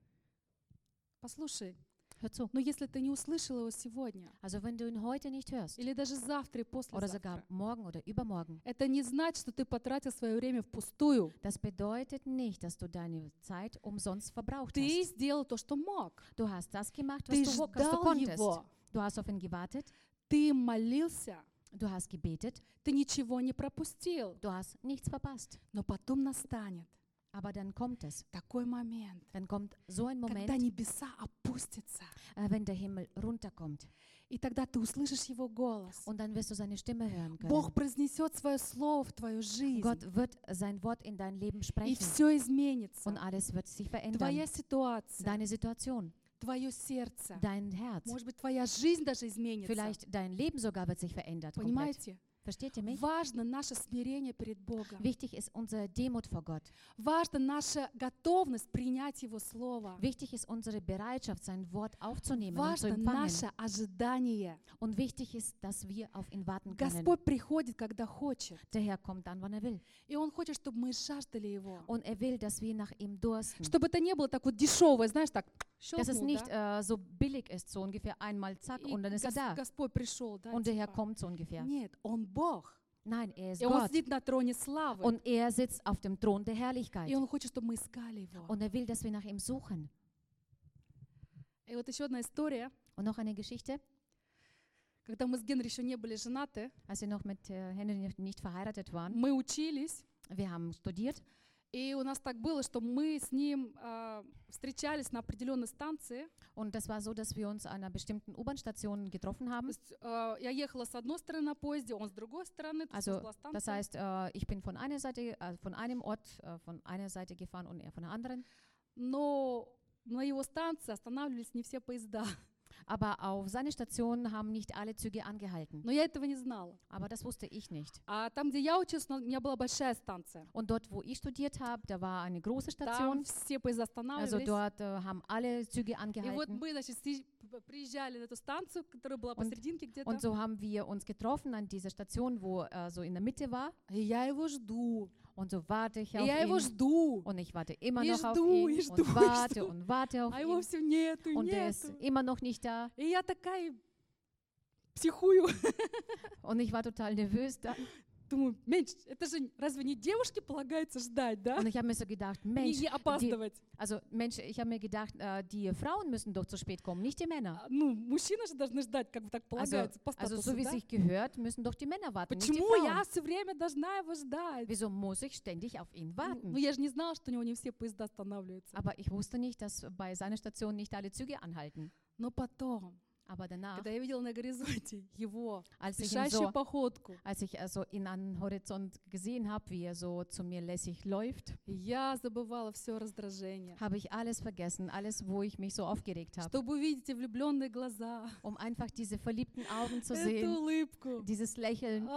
Послушай, Hör zu. но если ты не услышал его сегодня, Also wenn du ihn heute nicht hörst или даже завтра и oder sogar послезавтра, morgen oder übermorgen, это не значит, что ты потратил свое время впустую. das bedeutet nicht, dass du deine Zeit umsonst verbraucht Ты hast. сделал то, что мог. Du hast das gemacht, was Ты du ждал konntest. его. Du hast auf ihn gewartet, Ты молился. du hast gebetet, Ты ничего не пропустил. du hast nichts verpasst. Но потом настанет Aber dann kommt es. такой момент, Dann kommt so ein Moment, когда небеса опустятся. wenn der Himmel runterkommt. И тогда ты услышишь Его голос. Und dann wirst du seine Stimme hören Бог können. произнесет свое слово в твою жизнь. Gott wird sein Wort in dein Leben И sprechen. все изменится. Und alles wird sich verändern. Твоя ситуация, Deine Situation, твое сердце. dein Herz, Может быть, твоя жизнь даже изменится. vielleicht dein Leben sogar wird sich verändert. Komplett. Понимаете? Versteht ihr mich? Важно наше смирение перед Богом. Wichtig ist unsere Demut vor Gott. Важна наша готовность принять Его Слово. Wichtig ist unsere Bereitschaft, sein Wort aufzunehmen und zu Важно empfangen. наше ожидание. Und wichtig ist, dass wir auf ihn warten können. Господь приходит, когда хочет. Der Herr kommt dann, wann er will. И Он хочет, чтобы мы жаждали Его. Und er will, dass wir nach ihm dursten. Чтобы это не было так вот дешевое, знаешь, так Dass es щелкнул, nicht да? so billig ist, so ungefähr einmal zack И und dann ist er da. Господь пришел, да? Und der Herr типа. kommt so ungefähr. Нет, Он Бог. Nein, er ist И Он Gott. сидит на троне славы. Und er sitzt auf dem Thron der Herrlichkeit. И Он хочет, чтобы мы искали Его. Und er will, dass wir nach ihm suchen. И вот еще одна история. Und noch eine Geschichte. Когда мы с Генри еще не были женаты, Als wir noch mit Henry nicht verheiratet waren, мы учились. wir haben studiert. И у нас так было, что мы с ним встречались на определенной станции. Und das war so, dass wir uns an einer bestimmten U-Bahn-Station getroffen То haben. есть, я ехала с одной стороны на поезде, он с другой стороны. То есть у нас Also, была das станция. heißt, ich bin von einer Seite, von einem Ort, von einer Seite gefahren und er von der anderen. Но на его станции останавливались не все поезда. Aber auf seine Station haben nicht alle Züge angehalten. Но я этого не знала. Aber das wusste ich nicht. А там, где я училась, у меня была большая станция. Und dort, wo ich studiert habe, da war eine große Там Station. все поезда Also останавливались. dort haben alle Züge И вот angehalten. мы, значит, приезжали на эту станцию, которая была Und- посерединке где-то. Und so haben wir uns getroffen an dieser Station, wo so in der Mitte war. И я его жду. Und so warte ich И auf я его ihn. жду. Und ich warte immer И noch auf жду, ihn. и жду, Und и warte жду. und warte auf А его ihn. все нету, и Und er ist нету. immer noch nicht da. И я такая психую. Und ich war total nervös dann. Думаю, Меньш, это же разве не девушке полагается ждать, да? Und ich habe mir so gedacht, Не, Mensch, не опаздывать. ich habe mir gedacht, die Frauen müssen doch zu spät kommen, nicht die Männer. Ну, мужчины же должны ждать, как бы так полагается, по Also статусу, so wie да? sich gehört, müssen doch die Männer warten, nicht die Почему я Frauen. все время должна его ждать? Wieso muss ich ständig auf ihn Ну, warten? я же не знала, что у него не все поезда останавливаются. Aber ich wusste nicht, dass bei seiner Station nicht alle Züge anhalten. Но потом, Aber danach, когда я видела на горизонте его als ich, спешащую походку, als ich also ihn an den Horizont gesehen habe, wie er so zu mir lässig läuft, я забывала все раздражение. habe ich alles vergessen, alles, wo ich mich so aufgeregt habe, Чтобы увидеть эти влюбленные глаза, um einfach diese verliebten Augen zu эту sehen, улыбку, dieses Lächeln.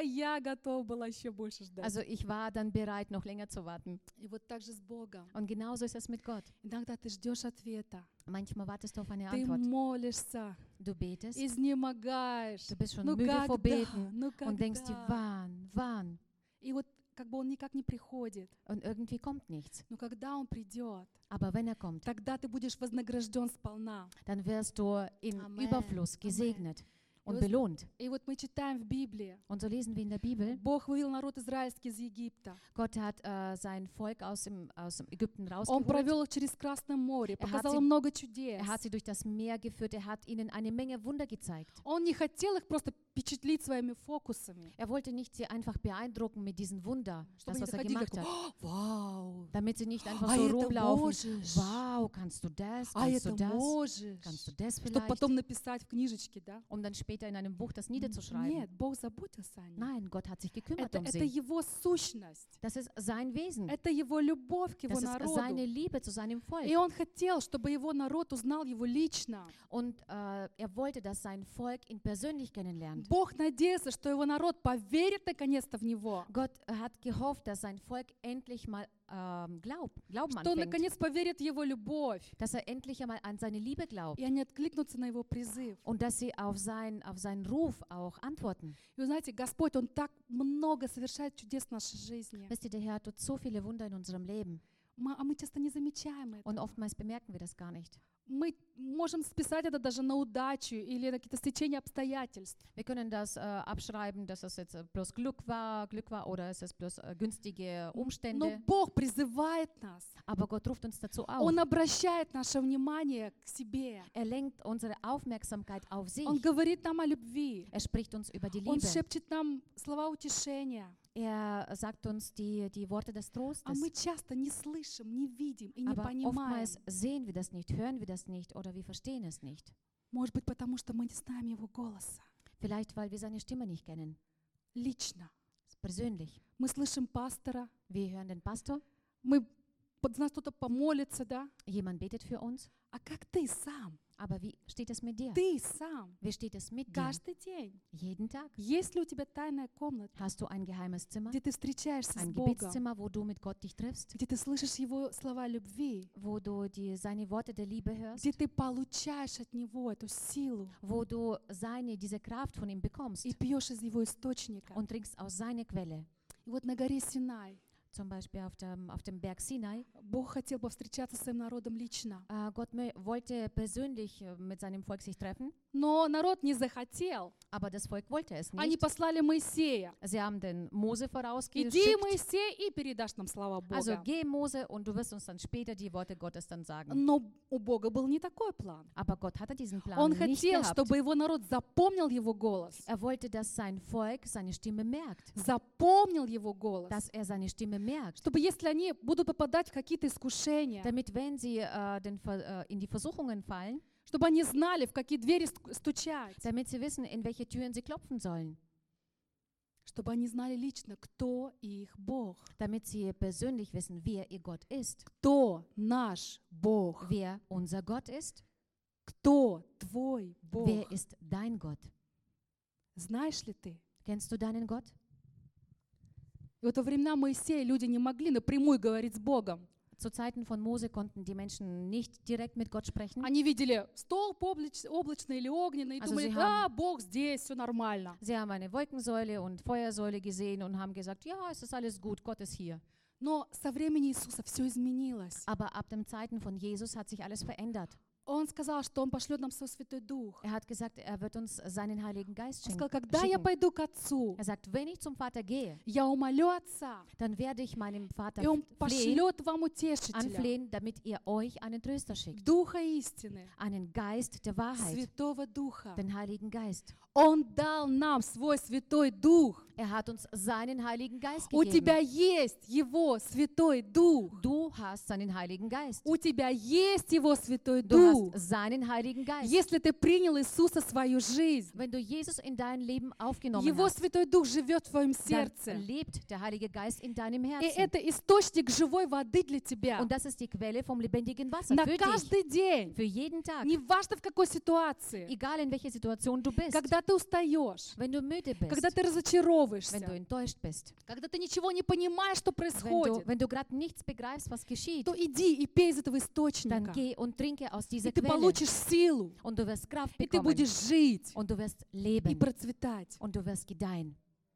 я готова была еще больше ждать. Also ich war dann bereit, noch länger zu warten. И вот так же с Богом. Und genauso ist es mit Gott. Иногда ты ждешь ответа, Manchmal wartest du auf eine ты Antwort. молишься, Du betest, изнемогаешь. du bist schon Ну müde vor когда? Beten Ну und denkst dir, когда? wann? И вот как бы он никак не приходит. Und irgendwie kommt nichts. Но когда он придет, Aber wenn er kommt, тогда ты будешь вознагражден сполна. dann wirst du in Amen. Überfluss Amen. gesegnet und was- belohnt. И вот мы читаем в Библии, Und so lesen wir in der Bibel, Бог вывел народ израильский из Египта. Gott hat sein Volk aus dem Ägypten Он rausgeholt. провел их через Красное море, hat показал sie- им много чудес. Er hat sie durch das Meer geführt, er hat ihnen eine Menge Wunder gezeigt. Он не хотел их просто впечатлить своими фокусами. Er wollte nicht sie einfach beeindrucken mit diesen Wunder, Чтобы das, они was er заходили gemacht как, hat. вау, Damit sie nicht einfach а so это rumlaufen. можешь, Wow, kannst du das? а Kannst это du das? можешь. Kannst du das Чтобы vielleicht? потом написать в книжечке, да? Um dann später in einem Buch das niederzuschreiben. Нет, Бог заботился о них. Nein, Gott hat sich gekümmert um Это sie. Его сущность, Das ist sein Wesen. это Его любовь к Его Das ist seine народу. Liebe zu seinem Volk. И Он хотел, чтобы Его народ узнал Его лично. Und er wollte, dass sein Volk ihn persönlich kennenlernt. Бог надеялся, что Его народ поверит наконец-то в Него. Gott hat gehofft, dass sein Volk endlich mal Glauben Что он anfängt. наконец поверит в Его любовь. Dass er endlich einmal an seine Liebe glaubt. И они откликнутся на Его призыв. Und dass sie auf seinen Ruf auch antworten. И вы знаете, Господь, Он так много совершает чудес в нашей жизни. Wisst ihr, der Herr tut so viele Wunder in unserem Leben. А мы часто не замечаем это. Und oftmals bemerken wir das gar nicht. Мы можем списать это даже на удачу или на какие-то стечения обстоятельств. Wir können das abschreiben, dass es jetzt bloß Glück war oder es ist bloß günstige Но Umstände. Бог призывает нас. Aber Gott ruft uns dazu auf. Он обращает наше внимание к себе. Er lenkt unsere Aufmerksamkeit auf sich. Он говорит нам о любви. Er spricht uns über die Он Liebe. шепчет нам слова утешения. Er sagt uns die Worte des А Trostes. мы часто не слышим, не видим и не Aber понимаем. oftmals sehen wir das nicht, hören wir das nicht oder wir verstehen es nicht. Может быть, потому что мы не знаем Его голоса. Vielleicht, weil wir seine Stimme nicht kennen. Лично. Persönlich. Мы слышим пастора. Wir hören den Pastor, За нас кто-то помолится, да? jemand betet für uns. А как ты сам? Aber wie steht es mit dir? Ты сам. Wie steht es mit dir? Каждый день. Jeden Tag. Есть ли у тебя тайная комната, Hast du ein geheimes Zimmer? где ты встречаешься с Ein Богом, Gebetszimmer, wo du mit Gott dich triffst? где ты слышишь Его слова любви, Wo du seine Worte der Liebe hörst? где ты получаешь от Него эту силу Wo du diese Kraft von ihm bekommst и пьешь из Его источника. und trinkst aus seiner Quelle? И вот на горе Синай Zum Beispiel auf dem Berg Sinai. Бог хотел повстречаться с своим народом лично. Gott wollte persönlich mit seinem Volk sich treffen, Но народ не захотел. aber das Volk wollte es Они nicht. послали Моисея. Sie haben den Mose Иди, vorausgeschickt. Моисей, и передашь нам слова Also Бога. geh Mose und du wirst uns dann später die Worte Gottes dann sagen. Но у Бога был не такой план. Aber Gott hatte diesen Plan Он nicht хотел, gehabt. чтобы его народ запомнил его голос. Er wollte, dass sein Volk seine Stimme merkt. Запомнил его голос. Dass er seine Stimme merkt. Чтобы если они будут попадать в какие-то искушения, Damit, wenn sie in die Versuchungen fallen, чтобы они знали, в какие двери стучать. damit sie wissen, in welche Türen sie klopfen sollen. Чтобы они знали лично, кто их Бог. Damit sie persönlich wissen, wer ihr Gott ist. Кто наш Бог? Wer unser Gott ist. Кто твой Бог? Wer ist dein Gott? Знаешь ли ты? Kennst du deinen Gott? И вот во времена Моисея люди не могли напрямую говорить с Богом. Zu Zeiten von Mose konnten die Menschen nicht direkt mit Gott sprechen. Они видели столб облачный или огненный и Also думали, sie да, Бог здесь, все нормально. Sie haben eine Wolkensäule und Feuersäule gesehen und haben gesagt, ja, es ist alles gut, Gott ist hier. Но со времени Иисуса все изменилось. Aber ab den Zeiten von Jesus hat sich alles verändert. Он сказал, что Он пошлет нам свой Святой Дух. Er hat gesagt, er wird uns seinen Heiligen Geist Он schicken. сказал, когда я пойду к Отцу, Er sagt, wenn ich zum Vater gehe, я умолю Отца, dann werde ich meinem Vater и Он flehen, пошлет вам утешителя, anflehen, damit ihr euch einen Tröster schickt. Духа истины, Einen Geist der Wahrheit, Святого Духа. den Heiligen Geist. Он дал нам свой Святой Дух. Er hat uns seinen Heiligen Geist У тебя gegeben. есть Его Святой Дух. Du hast seinen Heiligen Geist. У тебя есть Его Святой Du hast Дух. seinen Heiligen Geist. Если ты принял Иисуса в свою жизнь, Wenn du Jesus in dein Leben aufgenommen Его hast, Святой Дух живет в твоем dann сердце. lebt der Heilige Geist in deinem И Herzen. это источник живой воды для тебя. Und das ist die Quelle vom lebendigen Wasser На für dich, каждый день. für jeden Tag. Неважно, в какой ситуации. Egal in welcher Situation du bist. Когда ты устаешь, Wenn du müde bist, когда ты wenn du разочаровываешься, enttäuscht bist, когда ты ничего не понимаешь, что происходит, wenn du gerade nichts begreifst, was geschieht, то иди и pей из этого dann источника. geh und trinke aus И dieser ты Quelle. получишь силу. Und du wirst Kraft И ты bekommen. будешь жить Und du wirst и leben. процветать. Und du wirst gedeihen.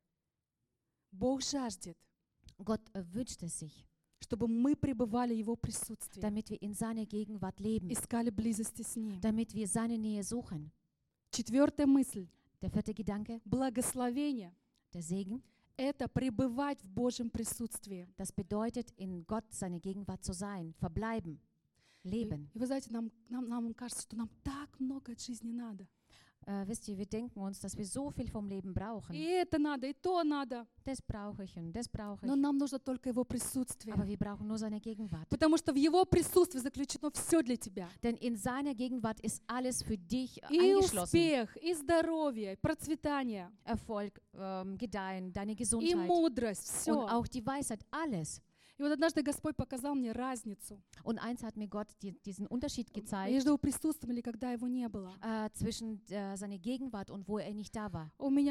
Бог жаждет, Gott wünscht es sich, чтобы мы пребывали в Его присутствии, damit wir in seiner Gegenwart leben, искали близости с Ним. damit wir seine Nähe suchen. Четвертая мысль. Der vierte Gedanke, Благословение der Segen, — это пребывать в Божьем присутствии. das bedeutet, in Gott seine Gegenwart zu sein, verbleiben, leben. И вы знаете, нам кажется, что нам так много от жизни надо. Wisst ihr, wir denken uns, dass wir so viel vom Leben brauchen. И это надо, и то надо. Das brauche ich und das brauche Но ich. нам нужно только Его присутствие. Aber wir brauchen nur seine Gegenwart. Потому что в Его присутствии заключено все для тебя. Denn in seiner Gegenwart ist alles für dich И eingeschlossen. успех, и здоровье, и процветание, Erfolg, Gedeihen, deine и Gesundheit мудрость, und все. auch die Weisheit, alles. И вот однажды Господь показал мне разницу Und eins hat mir Gott diesen Unterschied gezeigt между Его присутствием или когда Его не было. zwischen seiner Gegenwart und wo er nicht da war.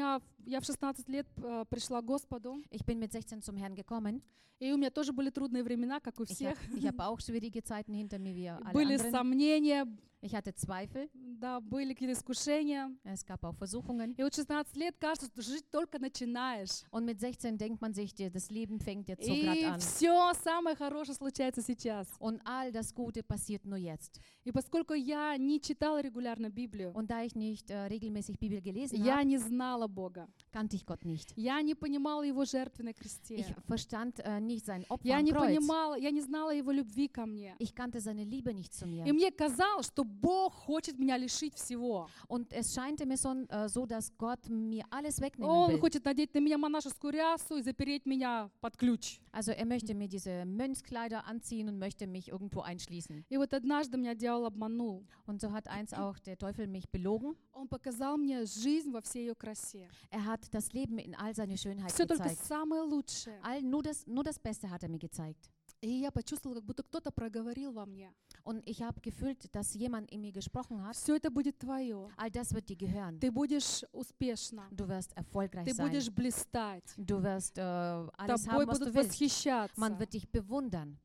Я в 16 лет пришла к Господу, Ich bin mit 16 zum Herrn gekommen. и у меня тоже были трудные времена, как у всех. Ich hab auch schwierige Zeiten hinter mir, wie alle Были anderen. сомнения, Ich hatte Zweifel, да, были какие-то искушения. es gab auch Versuchungen. И вот 16 лет кажется, что жить только начинаешь. Und mit 16 denkt man sich, das Leben fängt jetzt so gerade И an. все самое хорошее случается сейчас. Und all das Gute passiert nur jetzt. И поскольку я не читала регулярно Библию, Und da ich nicht regelmäßig Bibel gelesen я habe, не знала Бога. kannte ich Gott nicht. Я не понимала Его жертвы на кресте. Ich verstand nicht sein Opfer Я am не Kreuz. понимала, я не знала Его любви ко мне. Ich kannte seine Liebe nicht zu mir. И мне казалось, что Бог хочет меня лишить всего. Und es scheinte mir so, dass Gott mir alles wegnehmen Он will. хочет надеть на меня монашескую рясу и запереть меня под ключ. Also er möchte mir diese Mönchskleider anziehen und möchte mich irgendwo einschließen. И вот однажды меня дьявол обманул. Und so hat eins auch der Teufel mich belogen. Он показал мне жизнь во всей ее красе. Er hat das Leben in all seiner Schönheit Все только gezeigt. самое лучшее. Nur das Beste hat er mir gezeigt. И я почувствовала, как будто кто-то проговорил во мне. Und ich habe gefühlt, dass jemand in mir gesprochen hat. Все это будет твое. All das wird dir gehören. Ты будешь успешна. Du wirst erfolgreich Ты sein. будешь блистать. Du wirst alles Тобой haben, was будут du willst. восхищаться. Man wird dich bewundern.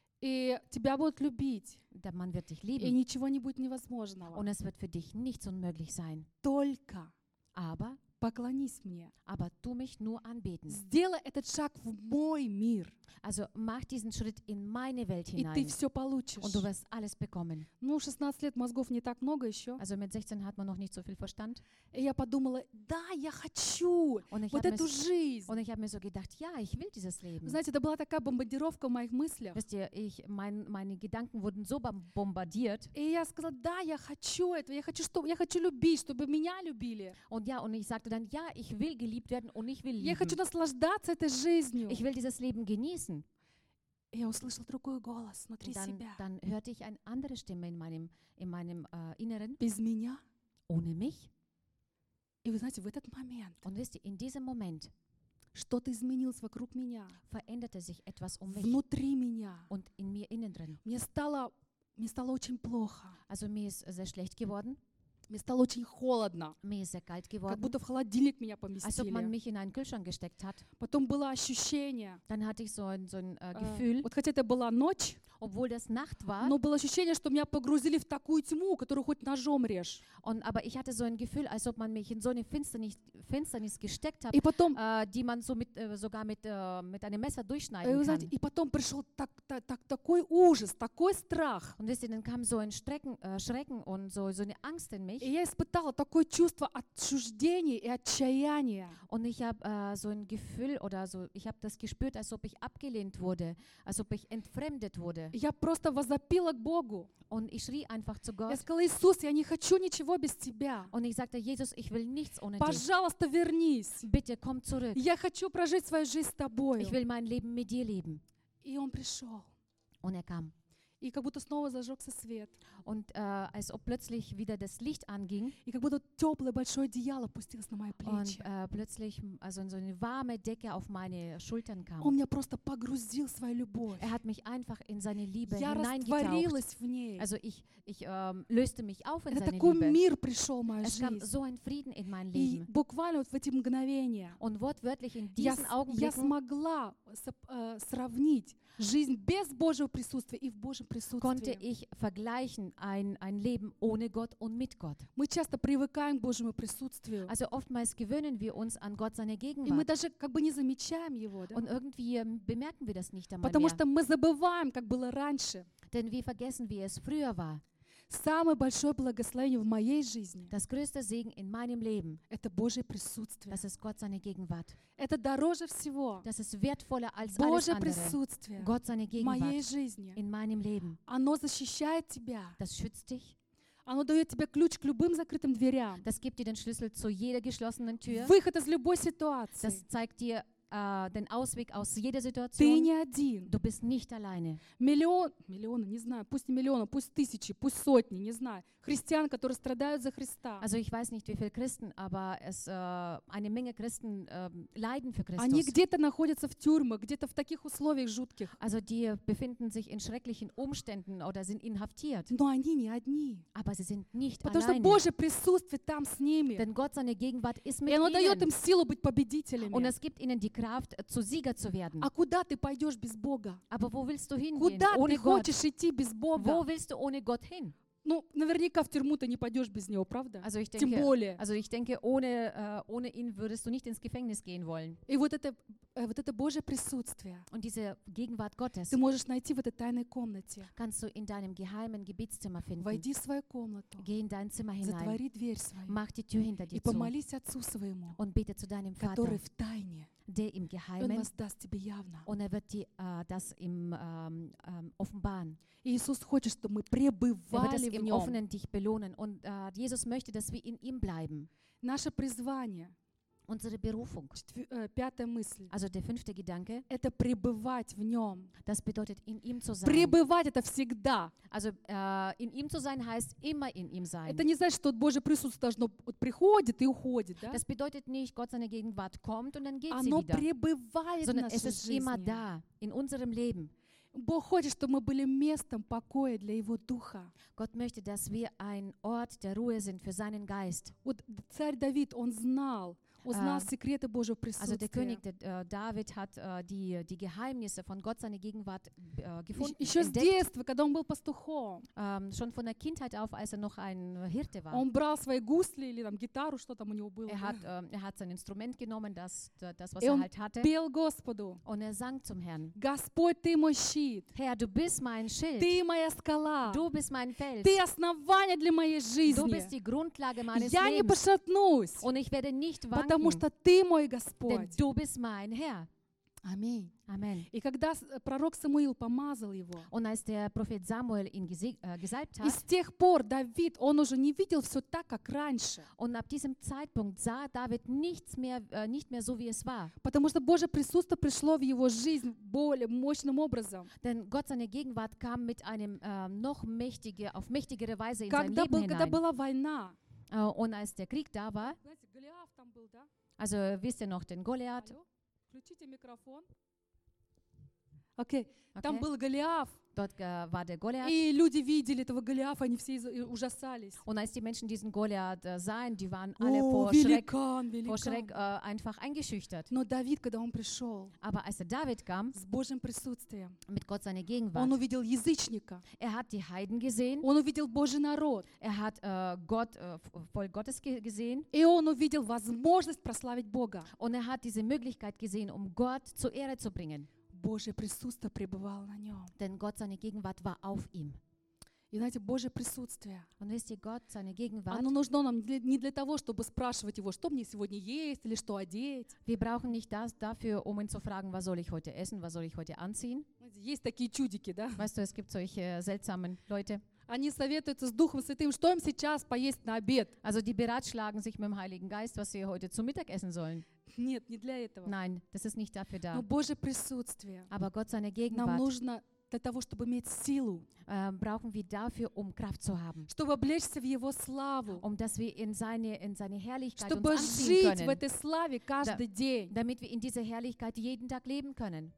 И тебя будут любить. Man wird dich И lieben. ничего не будет невозможного. Und es wird für dich nichts unmöglich sein. Только Aber поклонись мне. tu mich nur anbeten. Сделай этот шаг в мой мир. Also mach diesen Schritt in meine Welt И ты hinein. все получишь. Und du wirst alles bekommen. Ну, 16 лет мозгов не так много еще. Also mit 16 hat man noch nicht so viel Verstand. И я подумала, да, я хочу Und ich вот habe эту жизнь. mir so gedacht, ja, ich will dieses Leben. Знаете, это была такая бомбардировка в моих мыслях. Wisst ihr, meine Gedanken wurden so bombardiert. И я сказала, да, я хочу этого, я хочу любить, чтобы меня любили. Und ich sagte dann, ja, ich will geliebt werden und ich will Я хочу lieben. наслаждаться этой жизнью. Ich will dieses Leben genießen. И я услышала другой голос внутри Und себя. dann hörte ich eine andere Stimme in meinem Inneren. Без меня. Ohne mich. И вы знаете, в этот момент Und wisst ihr, in diesem Moment что-то изменилось вокруг меня, veränderte sich etwas um mich внутри меня. und in mir innen drin. Мне стало очень плохо. Also mir ist sehr schlecht geworden, Мне стало очень холодно. mir ist sehr kalt Как geworden, будто в холодильник меня als ob man поместили. mich in einen Kühlschrank gesteckt hat. Потом было ощущение, Dann hatte ich so ein Gefühl, вот хотя это была ночь, obwohl das Nacht war, но было ощущение, что меня погрузили в такую тьму, которую хоть ножом режь. aber ich hatte so ein Gefühl, als ob man mich in so eine Finsternis gesteckt hat, И потом, die man so sogar mit einem Messer вы durchschneiden знаете, kann. и потом пришел такой ужас, такой страх. Und wisst ihr, dann kam so ein Schrecken und so eine Angst in mich. И я испытала такое чувство отчуждения и отчаяния. Und ich habe so ein Gefühl oder so, ich habe das gespürt, als ob ich abgelehnt wurde, als ob ich entfremdet wurde. Я просто возопила к Богу. Und ich schrie einfach zu Я Gott сказала, Иисус, я не хочу ничего без Тебя. und ich sagte, Jesus, ich will nichts ohne dich. Пожалуйста, вернись. Bitte komm zurück. Я хочу прожить свою жизнь с Тобою. Ich will mein Leben mit dir leben. И Он пришел. Und er kam. И как будто снова зажегся свет. Und als ob plötzlich wieder das Licht anging И как будто теплое большое одеяло опустилось на мои плечи. und plötzlich also so eine warme Decke auf meine Schultern kam. Он меня просто погрузил в свою любовь. Er hat mich einfach in seine Liebe Я hineingetaucht. растворилась в ней. Also ich löste mich auf in Это seine такой Liebe. мир пришел в мою Es kam жизнь. so ein Frieden in mein И Leben. буквально вот в эти мгновения Und wortwörtlich in я diesen Augenblicken смогла сравнить жизнь без Божьего присутствия и в Божьем konnte присутствии. ich vergleichen ein Leben ohne Gott und mit Gott. Мы часто привыкаем к Божьему присутствию. Also oftmals gewöhnen wir uns an Gott seine И мы Gegenwart. даже как бы не замечаем его, да? Und irgendwie bemerken wir das nicht einmal Потому mehr. что мы забываем, как было раньше. Denn wir vergessen, wie es früher war. Самое большое благословение в моей жизни Das größte Segen in meinem Leben, — это Божье присутствие. das ist Gott seine Gegenwart. Это дороже всего. Das ist wertvoller als alles Божье andere. присутствие Gott seine в моей Gegenwart жизни. in meinem Leben. Оно защищает тебя. Das schützt dich. Оно дает тебе ключ к любым закрытым дверям. Das gibt dir den Schlüssel zu jeder geschlossenen Tür. Выход из любой ситуации. Das zeigt dir den Ausweg aus jeder Ты Situation. не один. Du bist nicht alleine. Миллионы, не знаю, пусть не миллионы, пусть тысячи, пусть сотни, не знаю, христиан, которые страдают за Христа. Also ich weiß nicht, wie viele Christen, aber eine Menge Christen leiden für Они Christus. где-то находятся в тюрьмах, где-то в таких условиях жутких. Also die befinden sich in schrecklichen Umständen oder sind inhaftiert. Но они не одни. Aber sie sind nicht Потому что alleine. Божье присутствие там с ними. Denn Gott, seine Gegenwart ist mit И оно дает им ihnen. силу быть Und победителями. es gibt ihnen die Kraft, zu Sieger zu werden. А куда ты пойдешь без Бога? Aber wo willst du hingehen Куда ты ohne Gott? хочешь идти без Бога? Wo willst du ohne Gott hin? Ну, наверняка в тюрьму ты не пойдешь без Него, правда? Also ich Тем denke, более. ohne ihn würdest du nicht ins Gefängnis gehen wollen. И вот это Божье присутствие Und diese Gegenwart Gottes ты можешь найти в этой тайной комнате. kannst du in deinem geheimen Gebetszimmer finden. Войди в свою комнату, Geh in dein Zimmer hinein, затвори дверь свою mach die Tür hinter и dir zu помолись Отцу своему, und bete zu deinem который Vater, в тайне, der im и Он Geheimen, воздаст тебе явно. und er wird dir das im offenbaren. И Иисус хочет, чтобы мы Er wird es пребывали в im Нем. Offenen dich belohnen. Und Jesus möchte, dass wir in ihm bleiben. Наше призвание, Unsere Berufung. пятая мысль, Also der 5. Gedanke, это пребывать в Нем. das bedeutet in ihm zu sein. Пребывать — это всегда. Also in ihm zu sein heißt immer in ihm sein. Это не значит, что Божье присутствие должно приходит и уходит, да? Das bedeutet nicht, Gott seine Gegenwart kommt und dann geht sie Оно wieder. пребывает в Sondern es нашей ist immer жизни. da, in unserem Leben. Бог хочет, чтобы мы были местом покоя для Его Духа. Gott möchte, dass wir ein Ort der Ruhe sind für seinen Geist. Вот царь Давид, он знал секреты Божьего Also der присутствия. König David hat die Geheimnisse von Gott, seine Gegenwart gefunden, Еще с entdeckt. детства, когда он был пастухом, Schon von der Kindheit auf, als er noch ein Hirte war. он брал свои гусли или там гитару, что там у него было, Er hat sein Instrument genommen, das was и er он halt hatte, пел Господу: und er sang zum Herrn. «Господь, Ты мой щит, Herr, du bist mein Schild, Ты моя скала, du bist mein Fels, Ты основание для моей du жизни. bist die Grundlage meines Я не Lebens пошатнусь, und ich werde nicht потому wanken, что Ты мой denn Господь». du bist mein Herr. Аминь. Amen. И когда пророк Самуил помазал его, Und als der Prophet Samuel ihn gesalbt и hat, с тех пор Давид, он уже не видел все так, как раньше. und ab diesem Zeitpunkt sah David nicht mehr so, wie es war. Потому что Божье присутствие пришло в его жизнь более мощным образом. Denn Gott, seine Gegenwart kam mit einem auf mächtigere Weise in sein Когда Leben когда hinein. была война, Und als der Krieg da war, знаете, Голиаф там был, да? also wisst ihr noch den Goliath, Алло? Включите микрофон. Окей, там okay? был Голиаф, Dort war der Goliath. и люди видели этого Голиафа, они все ужасались. Und als die Menschen diesen Goliath sahen, die waren alle О, vor Schreck великан. einfach eingeschüchtert. Но Давид, когда он пришел Aber als der David kam, с Божьим присутствием, mit Gott seine он Gegenwart, увидел язычника, hat die Heiden gesehen, он увидел Божий народ, hat Gott, Volk Gottes gesehen и он увидел возможность прославить Бога. und hat diese Möglichkeit gesehen, um Gott zur Ehre zu bringen. Божье присутствие пребывало на нем. Denn Gott, seine Gegenwart war auf ihm. И знаете, Божье присутствие, Und wisst ihr, Gott, seine Gegenwart, оно нужно нам не для того, чтобы спрашивать его, что мне сегодня есть или что одеть. wir brauchen nicht das dafür, um ihn zu fragen, was soll ich heute essen, was soll ich heute anziehen. Знаете, есть такие чудики, да? Weißt du, es gibt solche seltsamen Leute. Они советуются с Духом Святым, что им сейчас поесть на обед. Also die beratschlagen sich mit dem Heiligen Geist, was sie heute zu Mittag essen sollen. Нет, не для этого. Nein, das ist nicht dafür Но da. Божье присутствие Aber Gott, seine нам Gegenwart, нужно для того, чтобы иметь силу, brauchen wir dafür, um Kraft zu haben. чтобы облечься в Его славу, Dass wir in seine Herrlichkeit uns чтобы anziehen жить в können, этой славе каждый день, damit wir in dieser Herrlichkeit jeden Tag leben können,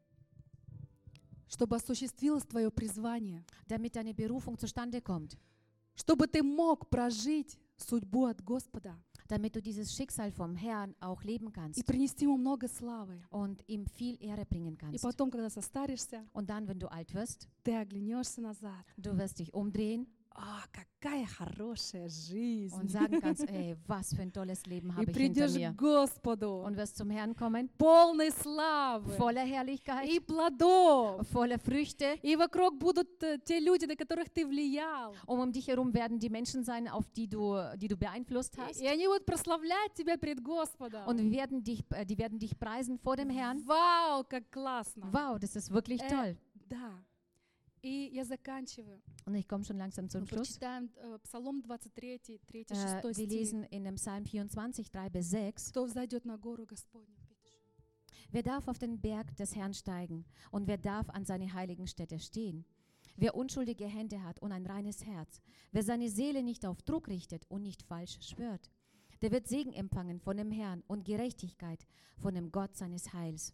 чтобы осуществилось твое призвание, damit deine Berufung zustande kommt, чтобы ты мог прожить судьбу от Господа damit du dieses Schicksal vom Herrn auch leben и kannst принести Ему много славы. und ihm viel Ehre bringen И kannst. потом, когда состаришься, Und dann, wenn du alt wirst, ты оглянешься назад. du wirst dich umdrehen Какая хорошая жизнь! und sagen kannst, ey, was für ein tolles Leben И habe ich hinter придешь mir. к Господу, Und wirst zum Herrn kommen, полной славы voller Herrlichkeit, и плодов. voller Früchte. И вокруг будут те люди, на которых ты влиял. Um dich herum werden die Menschen sein, auf die du beeinflusst hast. И они будут прославлять тебя пред Господом. Und die werden dich preisen vor dem Herrn. Вау, как классно! Wow, das ist wirklich toll. Да. И я заканчиваю. Und ich komme schon langsam zum Мы Schluss. прочитаем Псалом 23, 3, 6 Wir стих. lesen in dem Psalm 24, 3 bis 6. Кто взойдет на гору Господню? Wer darf auf den Berg des Herrn steigen und wer darf an seine heiligen Stätte stehen? Wer unschuldige Hände hat und ein reines Herz, wer seine Seele nicht auf Trug richtet und nicht falsch schwört, der wird Segen empfangen von dem Herrn und Gerechtigkeit von dem Gott seines Heils.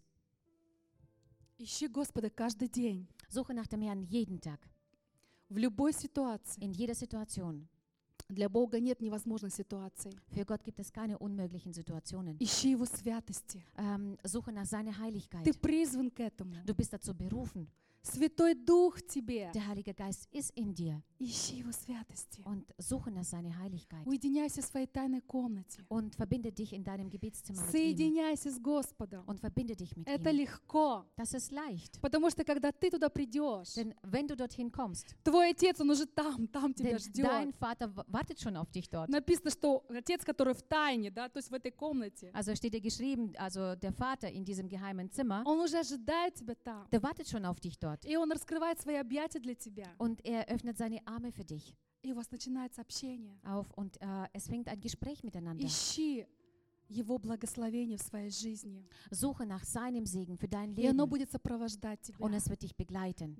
Ищи Господа каждый день, Suche nach dem Herrn jeden Tag, в любой ситуации. in jeder Situation. Для Бога нет невозможных ситуаций. Für Gott gibt es keine unmöglichen Situationen. Ищи Его святости. Suche nach seiner Ты Heiligkeit. призван к этому. Du bist dazu berufen. Святой Дух в тебе. Der Heilige Geist ist in dir Ищи Его святости. und suche nach seiner Heiligkeit. Уединяйся в своей тайной комнате. Und verbinde dich in deinem Gebetszimmer mit ihm. Соединяйся с Господом. Und verbinde dich mit Это ihm. легко. Das ist leicht. Потому что когда ты туда придешь, Denn wenn du dorthin kommst, твой отец, он уже там тебя denn dein ждет. Vater wartet schon auf dich dort. Написано, что отец, который в тайне, да, то есть в этой комнате, Also steht dir geschrieben, also der Vater in diesem geheimen Zimmer, он уже ожидает тебя там. der wartet schon auf dich dort. И он раскрывает свои объятия для тебя. Und er öffnet seine Arme für dich И у вас начинается общение. auf und es fängt ein Gespräch miteinander. Ищи Его благословение в своей жизни. Suche nach seinem Segen für dein И оно Leben будет сопровождать тебя. und es wird dich begleiten.